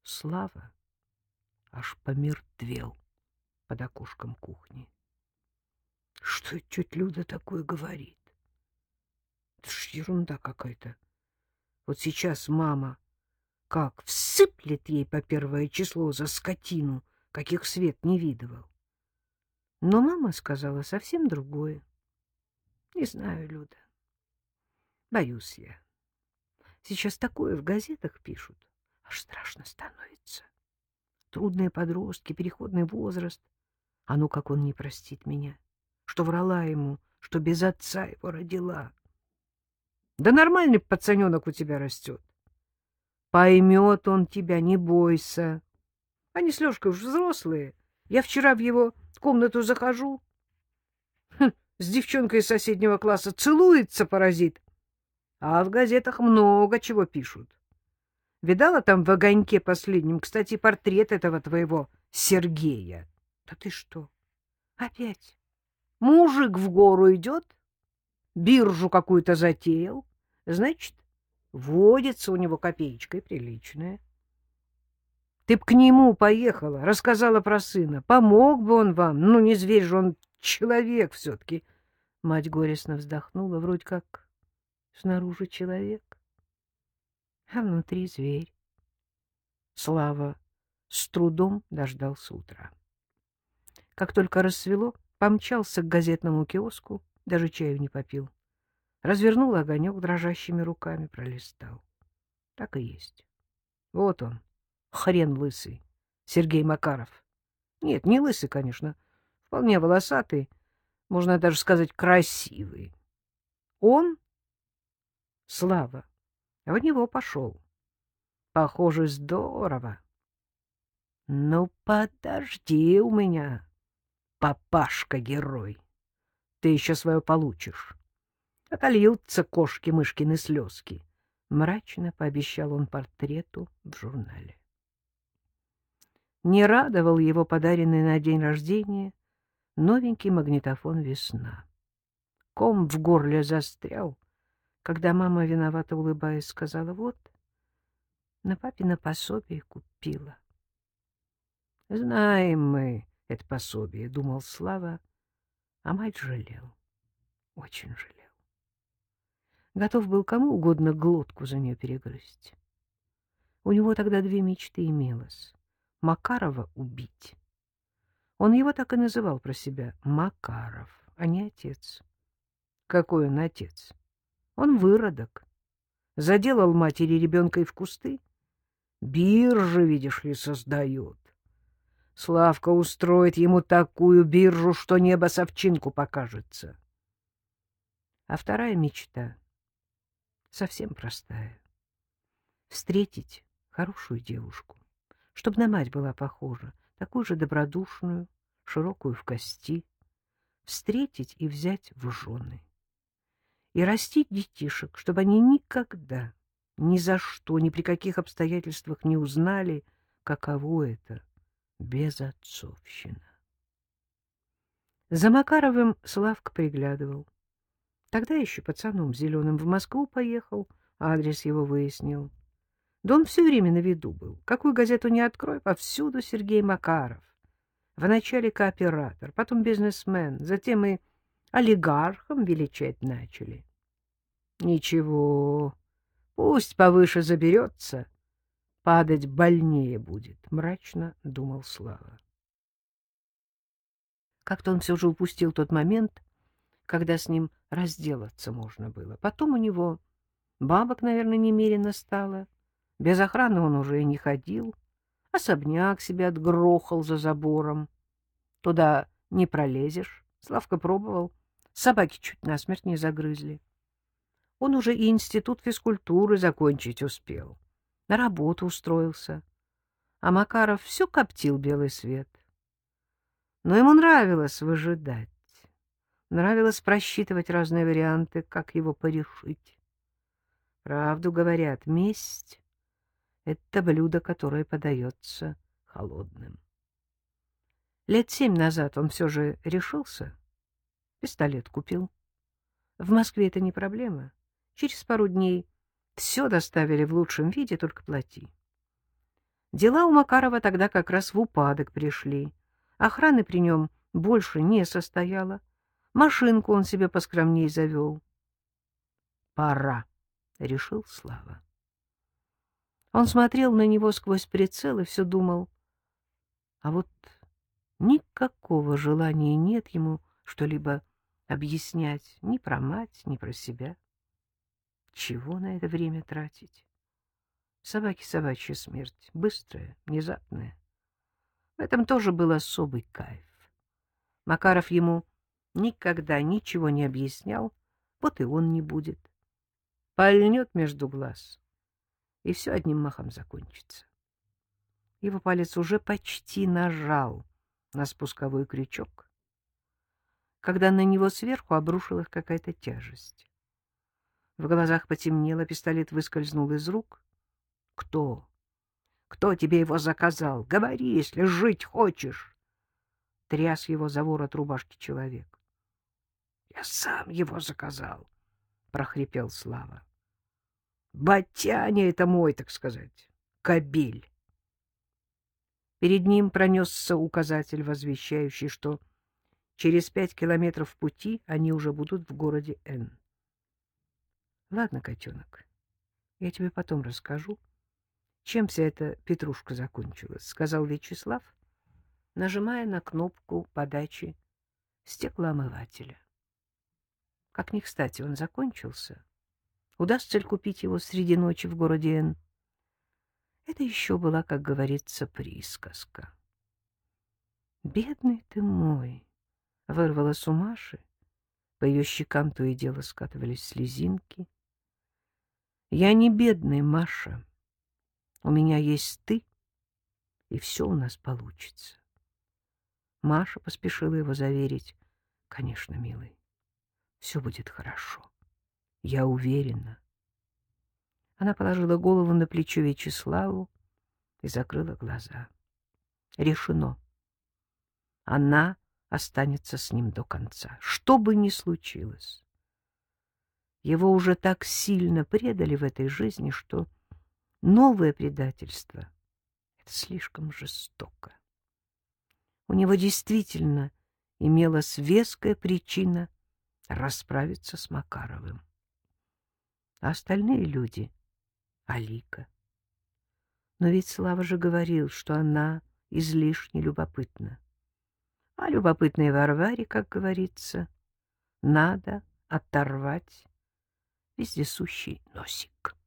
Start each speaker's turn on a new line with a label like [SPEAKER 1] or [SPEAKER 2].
[SPEAKER 1] Слава аж помертвел под окошком кухни. Что это тетя Люда такое говорит? Это ж ерунда какая-то. Вот сейчас мама как всыплет ей по 1 число за скотину, каких свет не видывал. Но мама сказала совсем другое. Не знаю, Люда, боюсь я. Сейчас такое в газетах пишут, аж страшно становится. Трудные подростки, переходный возраст. А ну, как он не простит меня, что врала ему, что без отца его родила. Да нормальный пацаненок у тебя растет. Поймет он тебя, не бойся. Они с Лешкой уж взрослые. Я вчера в его комнату захожу. С девчонкой из соседнего класса целуется паразит. А в газетах много чего пишут. Видала там в «Огоньке» последнем, кстати, портрет этого твоего Сергея? Да ты что, опять? Мужик в гору идет, биржу какую-то затеял, значит, водится у него копеечкой приличная. Ты б к нему поехала, рассказала про сына, помог бы он вам, ну, не зверь же он, человек все-таки. Мать горестно вздохнула, вроде как снаружи человек, а внутри зверь. Слава с трудом дождался утра. Как только рассвело, помчался к газетному киоску, даже чаю не попил. Развернул огонек дрожащими руками, пролистал. Так и есть. Вот он, хрен лысый, Сергей Макаров. Нет, не лысый, конечно, вполне волосатый, можно даже сказать, красивый. Он, Слава, в него пошел. Похоже, здорово. Ну, подожди у меня, папашка-герой. Ты еще свое получишь. Отольются кошки-мышкины слезки. Мрачно пообещал он портрету в журнале. Не радовал его подаренный на день рождения новенький магнитофон «Весна». Ком в горле застрял, когда мама, виновато улыбаясь, сказала: вот, на папино пособие купила. Знаем мы это пособие, думал Слава, а мать жалел, очень жалел. Готов был кому угодно глотку за нее перегрызть. У него тогда 2 мечты имелось: Макарова убить. Он его так и называл про себя — Макаров, а не отец. Какой он отец? Он выродок. Заделал матери ребенка и в кусты. Биржи, видишь ли, создает. Славка устроит ему такую биржу, что небо совчинку покажется. А вторая мечта совсем простая. Встретить хорошую девушку, чтобы на мать была похожа, такую же добродушную, широкую в кости, встретить и взять в жены. И растить детишек, чтобы они никогда, ни за что, ни при каких обстоятельствах не узнали, каково это — безотцовщина. За Макаровым Славка приглядывал. Тогда еще пацаном зеленым в Москву поехал, адрес его выяснил. Да он все время на виду был. Какую газету не открой, повсюду Сергей Макаров. Вначале кооператор, потом бизнесмен, затем и олигархом величать начали. Ничего, пусть повыше заберется, падать больнее будет, мрачно думал Слава. Как-то он все же упустил тот момент, когда с ним разделаться можно было. Потом у него бабок, наверное, немерено стало. Без охраны он уже и не ходил. Особняк себе отгрохал за забором. Туда не пролезешь. Славка пробовал. Собаки чуть насмерть не загрызли. Он уже и институт физкультуры закончить успел. На работу устроился. А Макаров все коптил белый свет. Но ему нравилось выжидать. Нравилось просчитывать разные варианты, как его порешить. Правду говорят, месть — это блюдо, которое подается холодным. 7 лет назад он все же решился. Пистолет купил. В Москве это не проблема. Через пару дней все доставили в лучшем виде, только плати. Дела у Макарова тогда как раз в упадок пришли. Охраны при нем больше не состояло. Машинку он себе поскромней завел. «Пора», — решил Слава. Он смотрел на него сквозь прицел и все думал, а вот никакого желания нет ему что-либо объяснять ни про мать, ни про себя. Чего на это время тратить? Собаки собачья смерть, быстрая, внезапная. В этом тоже был особый кайф. Макаров ему никогда ничего не объяснял, вот и он не будет. Пальнет между глаз, и все одним махом закончится. Его палец уже почти нажал на спусковой крючок, когда на него сверху обрушилась какая-то тяжесть. В глазах потемнело, пистолет выскользнул из рук. «Кто? Кто тебе его заказал? Говори, если жить хочешь!» Тряс его за ворот рубашки человек. «Я сам его заказал», — прохрипел Слава. «Батяня это мой, так сказать, кобель». Перед ним пронесся указатель, возвещающий, что через 5 километров пути они уже будут в городе Н. «Ладно, котенок, я тебе потом расскажу, чем вся эта петрушка закончилась», — сказал Вячеслав, нажимая на кнопку подачи стеклоомывателя. Как ни кстати он закончился. Удастся ли купить его среди ночи в городе Н? Это еще была, как говорится, присказка. «Бедный ты мой!» — вырвалась у Маши. По ее щекам то и дело скатывались слезинки. «Я не бедный, Маша. У меня есть ты, и все у нас получится». Маша поспешила его заверить. «Конечно, милый, все будет хорошо. Я уверена». Она положила голову на плечо Вячеславу и закрыла глаза. Решено. Она останется с ним до конца, что бы ни случилось. Его уже так сильно предали в этой жизни, что новое предательство — это слишком жестоко. У него действительно имелась веская причина расправиться с Макаровым. А остальные люди — Алика. Но ведь Слава же говорил, что она излишне любопытна. А любопытной Варваре, как говорится, надо оторвать вездесущий носик.